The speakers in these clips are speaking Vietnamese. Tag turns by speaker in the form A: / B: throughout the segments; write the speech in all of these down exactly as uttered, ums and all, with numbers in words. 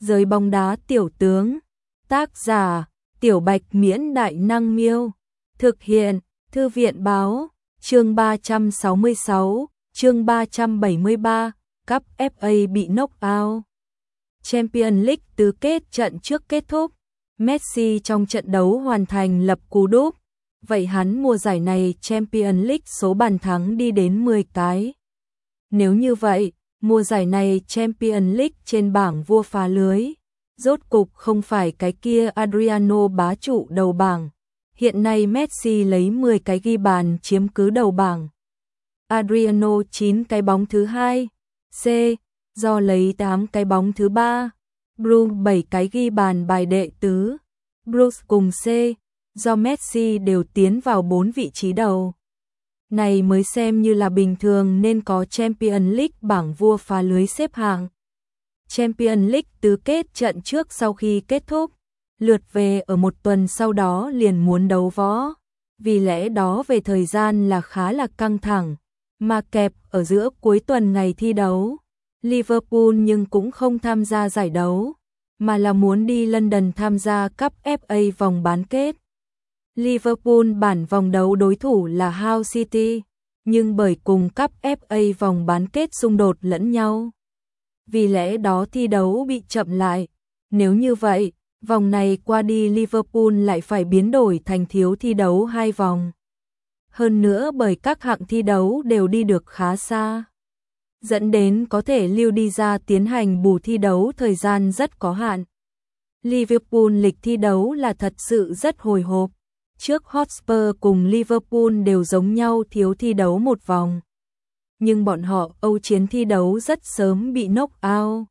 A: Giới bóng đá tiểu tướng. Tác giả: Tiểu Bạch Miễn Đại Năng Miêu. Thực hiện: Thư viện Báo. Chương ba trăm sáu mươi sáu, chương ba trăm bảy mươi ba, Cup ép a bị knock out. Champions League tứ kết trận trước kết thúc. Messi trong trận đấu hoàn thành lập cú đúp. Vậy hắn mùa giải này Champions League số bàn thắng đi đến mười cái. Nếu như vậy, mùa giải này Champions League trên bảng vua phá lưới, rốt cục không phải cái kia Adriano bá trụ đầu bảng. Hiện nay Messi lấy mười cái ghi bàn chiếm cứ đầu bảng. Adriano chín cái bóng thứ hai. C. Do lấy tám cái bóng thứ ba. Bruce bảy cái ghi bàn bài đệ tứ. Bruce cùng C. Do Messi đều tiến vào bốn vị trí đầu. Này mới xem như là bình thường nên có Champions League bảng vua phá lưới xếp hạng. Champions League tứ kết trận trước sau khi kết thúc, lượt về ở một tuần sau đó liền muốn đấu võ. Vì lẽ đó về thời gian là khá là căng thẳng, mà kẹp ở giữa cuối tuần ngày thi đấu. Liverpool nhưng cũng không tham gia giải đấu, mà là muốn đi London tham gia Cup ép a vòng bán kết. Liverpool bản vòng đấu đối thủ là Hull City, nhưng bởi cùng Cup ép a vòng bán kết xung đột lẫn nhau, vì lẽ đó thi đấu bị chậm lại. Nếu như vậy, vòng này qua đi Liverpool lại phải biến đổi thành thiếu thi đấu hai vòng. Hơn nữa bởi các hạng thi đấu đều đi được khá xa, dẫn đến có thể lưu đi ra tiến hành bù thi đấu thời gian rất có hạn. Liverpool lịch thi đấu là thật sự rất hồi hộp. Trước Hotspur cùng Liverpool đều giống nhau thiếu thi đấu một vòng. Nhưng bọn họ Âu chiến thi đấu rất sớm bị knock out.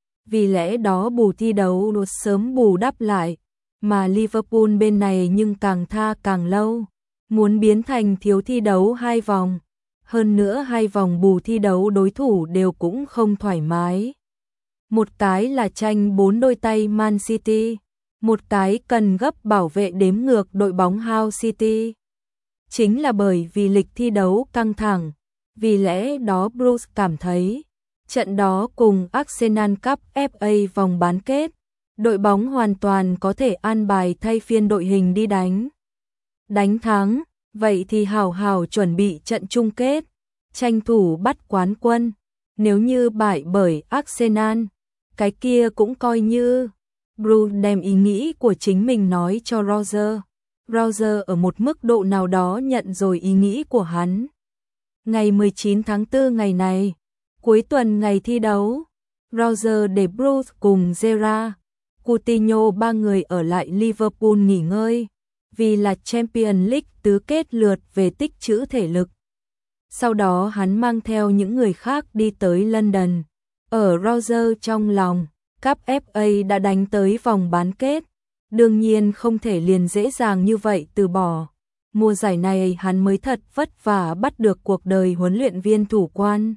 A: Vì lẽ đó bù thi đấu đột sớm bù đắp lại. Mà Liverpool bên này nhưng càng tha càng lâu. Muốn biến thành thiếu thi đấu hai vòng. Hơn nữa hai vòng bù thi đấu đối thủ đều cũng không thoải mái. Một cái là tranh bốn đôi tay Man City. Một cái cần gấp bảo vệ đếm ngược đội bóng Hull City. Chính là bởi vì lịch thi đấu căng thẳng, vì lẽ đó Bruce cảm thấy trận đó cùng Arsenal Cup ép a vòng bán kết, đội bóng hoàn toàn có thể an bài thay phiên đội hình đi đánh. Đánh thắng, vậy thì hào hào chuẩn bị trận chung kết, tranh thủ bắt quán quân. Nếu như bại bởi Arsenal, cái kia cũng coi như... Bruce đem ý nghĩ của chính mình nói cho Roger. Roger ở một mức độ nào đó nhận rồi ý nghĩ của hắn. Ngày mười chín tháng tư ngày này, cuối tuần ngày thi đấu, Roger để Bruce cùng Gerrard, Coutinho ba người ở lại Liverpool nghỉ ngơi, vì là Champions League tứ kết lượt về tích trữ thể lực. Sau đó hắn mang theo những người khác đi tới London. Ở Roger trong lòng, Cup ép a đã đánh tới vòng bán kết, đương nhiên không thể liền dễ dàng như vậy từ bỏ. Mùa giải này hắn mới thật vất vả bắt được cuộc đời huấn luyện viên thủ quan.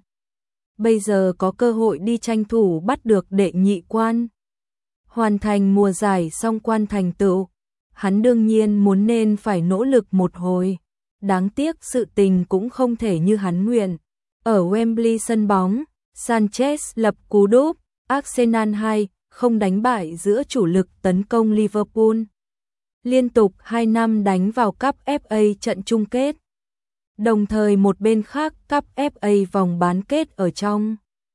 A: Bây giờ có cơ hội đi tranh thủ bắt được đệ nhị quan. Hoàn thành mùa giải song quan thành tựu, hắn đương nhiên muốn nên phải nỗ lực một hồi. Đáng tiếc sự tình cũng không thể như hắn nguyện. Ở Wembley sân bóng, Sanchez lập cú đúp. Arsenal hai không đánh bại giữa chủ lực tấn công Liverpool. Liên tục hai năm đánh vào Cup ép a trận chung kết. Đồng thời một bên khác Cup ép a vòng bán kết ở trong.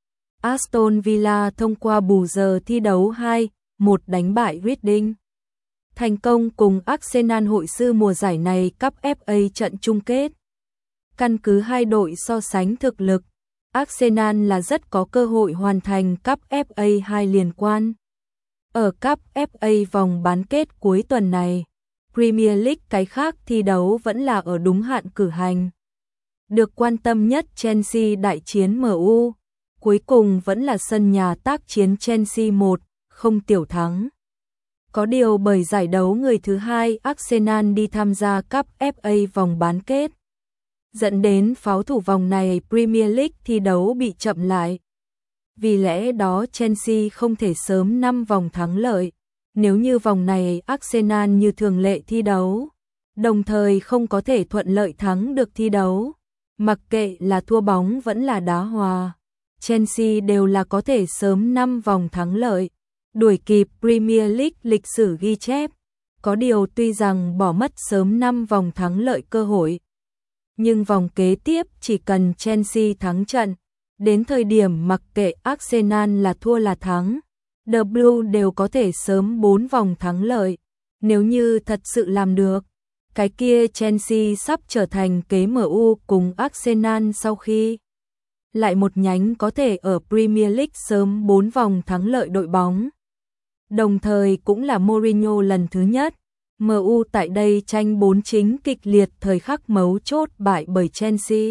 A: Aston Villa thông qua bù giờ thi đấu hai một đánh bại Reading. Thành công cùng Arsenal hội sư mùa giải này Cup ép a trận chung kết. Căn cứ hai đội so sánh thực lực, Arsenal là rất có cơ hội hoàn thành Cup ép a hai liên quan. Ở Cup ép a vòng bán kết cuối tuần này, Premier League cái khác thi đấu vẫn là ở đúng hạn cử hành. Được quan tâm nhất Chelsea đại chiến em u, cuối cùng vẫn là sân nhà tác chiến Chelsea một không tiểu thắng. Có điều bởi giải đấu người thứ hai Arsenal đi tham gia Cup ép a vòng bán kết, dẫn đến pháo thủ vòng này Premier League thi đấu bị chậm lại. Vì lẽ đó Chelsea không thể sớm năm vòng thắng lợi. Nếu như vòng này Arsenal như thường lệ thi đấu, đồng thời không có thể thuận lợi thắng được thi đấu, mặc kệ là thua bóng vẫn là đá hòa, Chelsea đều là có thể sớm năm vòng thắng lợi. đuổi kịp Premier League lịch sử ghi chép. Có điều tuy rằng bỏ mất sớm năm vòng thắng lợi cơ hội, nhưng vòng kế tiếp chỉ cần Chelsea thắng trận, đến thời điểm mặc kệ Arsenal là thua là thắng, The Blue đều có thể sớm bốn vòng thắng lợi. Nếu như thật sự làm được, cái kia Chelsea sắp trở thành kế em u cùng Arsenal sau khi lại một nhánh có thể ở Premier League sớm bốn vòng thắng lợi đội bóng. Đồng thời cũng là Mourinho lần thứ nhất, em u tại đây tranh bốn chính kịch liệt thời khắc mấu chốt bại bởi Chelsea,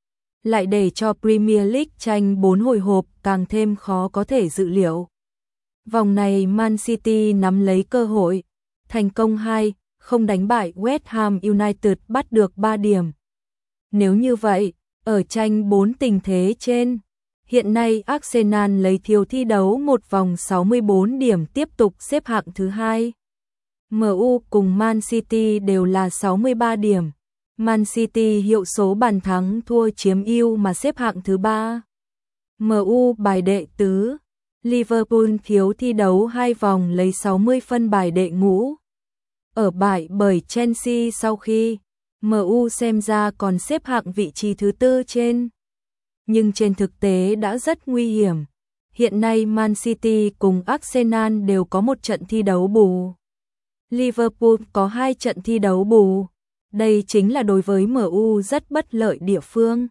A: lại để cho Premier League tranh bốn hồi hộp càng thêm khó có thể dự liệu. Vòng này Man City nắm lấy cơ hội, thành công hai không đánh bại West Ham United bắt được ba điểm. Nếu như vậy, ở tranh bốn tình thế trên, hiện nay Arsenal lấy thiếu thi đấu một vòng sáu mươi bốn điểm tiếp tục xếp hạng thứ hai. em u cùng Man City đều là sáu mươi ba điểm. Man City hiệu số bàn thắng thua chiếm ưu mà xếp hạng thứ ba. em u bài đệ tứ. Liverpool thiếu thi đấu hai vòng lấy sáu mươi phân bài đệ ngũ. Ở bại bởi Chelsea sau khi em u xem ra còn xếp hạng vị trí thứ tư trên. Nhưng trên thực tế đã rất nguy hiểm. Hiện nay Man City cùng Arsenal đều có một trận thi đấu bù. Liverpool có hai trận thi đấu bù. Đây chính là đối với em u rất bất lợi địa phương.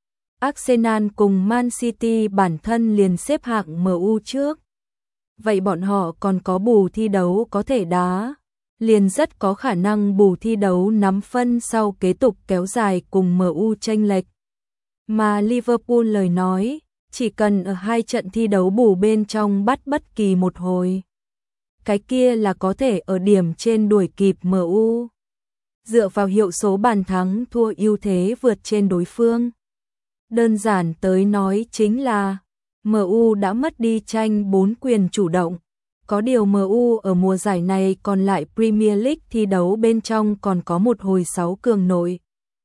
A: Arsenal cùng Man City bản thân liền xếp hạng em u trước. Vậy bọn họ còn có bù thi đấu có thể đá, liền rất có khả năng bù thi đấu nắm phân sau kế tục kéo dài cùng em u chênh lệch. Mà Liverpool lời nói, chỉ cần ở hai trận thi đấu bù bên trong bắt bất kỳ một hồi, cái kia là có thể ở điểm trên đuổi kịp em u. Dựa vào hiệu số bàn thắng thua ưu thế vượt trên đối phương. Đơn giản tới nói chính là em u đã mất đi tranh bốn quyền chủ động. Có điều em u ở mùa giải này còn lại Premier League thi đấu bên trong còn có một hồi sáu cường nội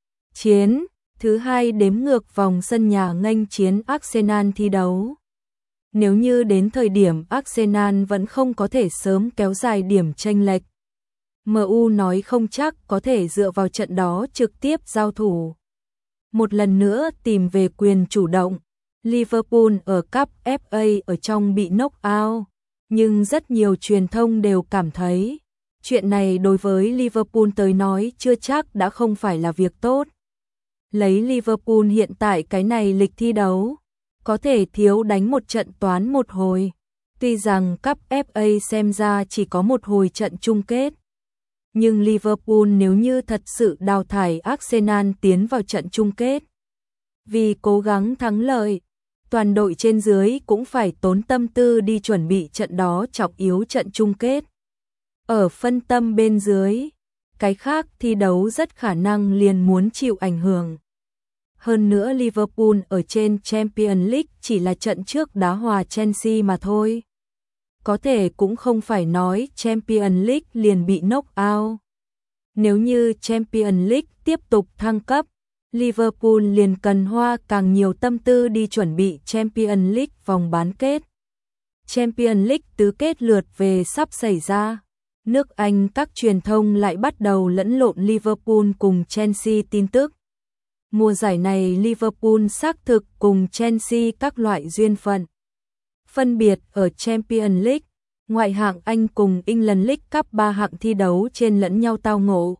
A: chiến, thứ hai đếm ngược vòng sân nhà nghênh chiến Arsenal thi đấu. Nếu như đến thời điểm Arsenal vẫn không có thể sớm kéo dài điểm chênh lệch, em u nói không chắc có thể dựa vào trận đó trực tiếp giao thủ. Một lần nữa tìm về quyền chủ động. Liverpool ở Cup ép a ở trong bị knock out, nhưng rất nhiều truyền thông đều cảm thấy chuyện này đối với Liverpool tới nói chưa chắc đã không phải là việc tốt. Lấy Liverpool hiện tại cái này lịch thi đấu, có thể thiếu đánh một trận toán một hồi. Tuy rằng Cup ép a xem ra chỉ có một hồi trận chung kết, nhưng Liverpool nếu như thật sự đào thải Arsenal tiến vào trận chung kết, vì cố gắng thắng lợi, toàn đội trên dưới cũng phải tốn tâm tư đi chuẩn bị trận đó trọng yếu trận chung kết. Ở phân tâm bên dưới, cái khác thi đấu rất khả năng liền muốn chịu ảnh hưởng. Hơn nữa Liverpool ở trên Champions League chỉ là trận trước đá hòa Chelsea mà thôi. Có thể cũng không phải nói Champions League liền bị knock out. Nếu như Champions League tiếp tục thăng cấp, Liverpool liền cần hoa càng nhiều tâm tư đi chuẩn bị Champions League vòng bán kết. Champions League tứ kết lượt về sắp xảy ra. Nước Anh các truyền thông lại bắt đầu lẫn lộn Liverpool cùng Chelsea tin tức. Mùa giải này Liverpool xác thực cùng Chelsea các loại duyên phận. Phân biệt ở Champions League, ngoại hạng Anh cùng England League Cup ba hạng thi đấu trên lẫn nhau tao ngộ.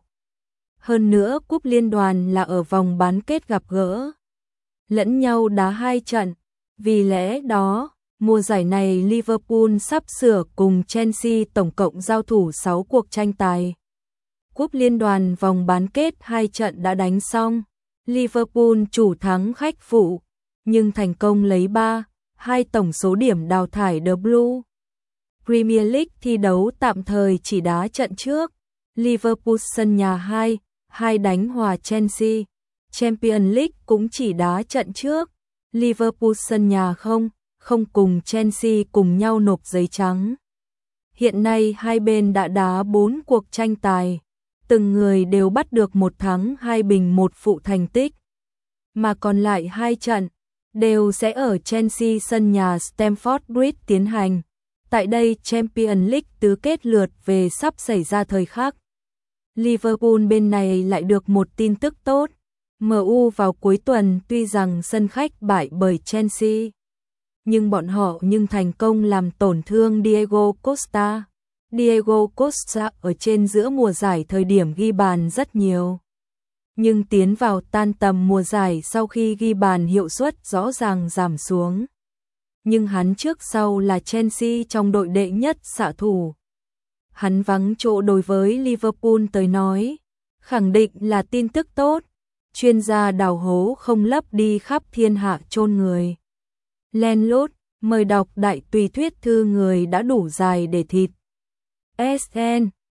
A: Hơn nữa cúp liên đoàn là ở vòng bán kết gặp gỡ lẫn nhau đá hai trận. Vì lẽ đó, mùa giải này Liverpool sắp sửa cùng Chelsea tổng cộng giao thủ sáu cuộc tranh tài. Cúp liên đoàn vòng bán kết hai trận đã đánh xong. Liverpool chủ thắng khách phụ, nhưng thành công lấy ba hai tổng số điểm đào thải The Blue. Premier League thi đấu tạm thời chỉ đá trận trước. Liverpool sân nhà hai hai đánh hòa Chelsea. Champions League cũng chỉ đá trận trước. Liverpool sân nhà không không cùng Chelsea cùng nhau nộp giấy trắng. Hiện nay hai bên đã đá bốn cuộc tranh tài, từng người đều bắt được một thắng hai bình một phụ thành tích, mà còn lại hai trận đều sẽ ở Chelsea sân nhà Stamford Bridge tiến hành. Tại đây Champions League tứ kết lượt về sắp xảy ra thời khắc. Liverpool bên này lại được một tin tức tốt. em u vào cuối tuần tuy rằng sân khách bại bởi Chelsea, nhưng bọn họ nhưng thành công làm tổn thương Diego Costa. Diego Costa ở trên giữa mùa giải thời điểm ghi bàn rất nhiều, nhưng tiến vào tan tầm mùa giải sau khi ghi bàn hiệu suất rõ ràng giảm xuống. Nhưng hắn trước sau là Chelsea trong đội đệ nhất xạ thủ. Hắn vắng chỗ đối với Liverpool tới nói, khẳng định là tin tức tốt. Chuyên gia đào hố không lấp đi khắp thiên hạ chôn người. Len lút, mời đọc đại tùy thuyết thư người đã đủ dài để thịt. ét en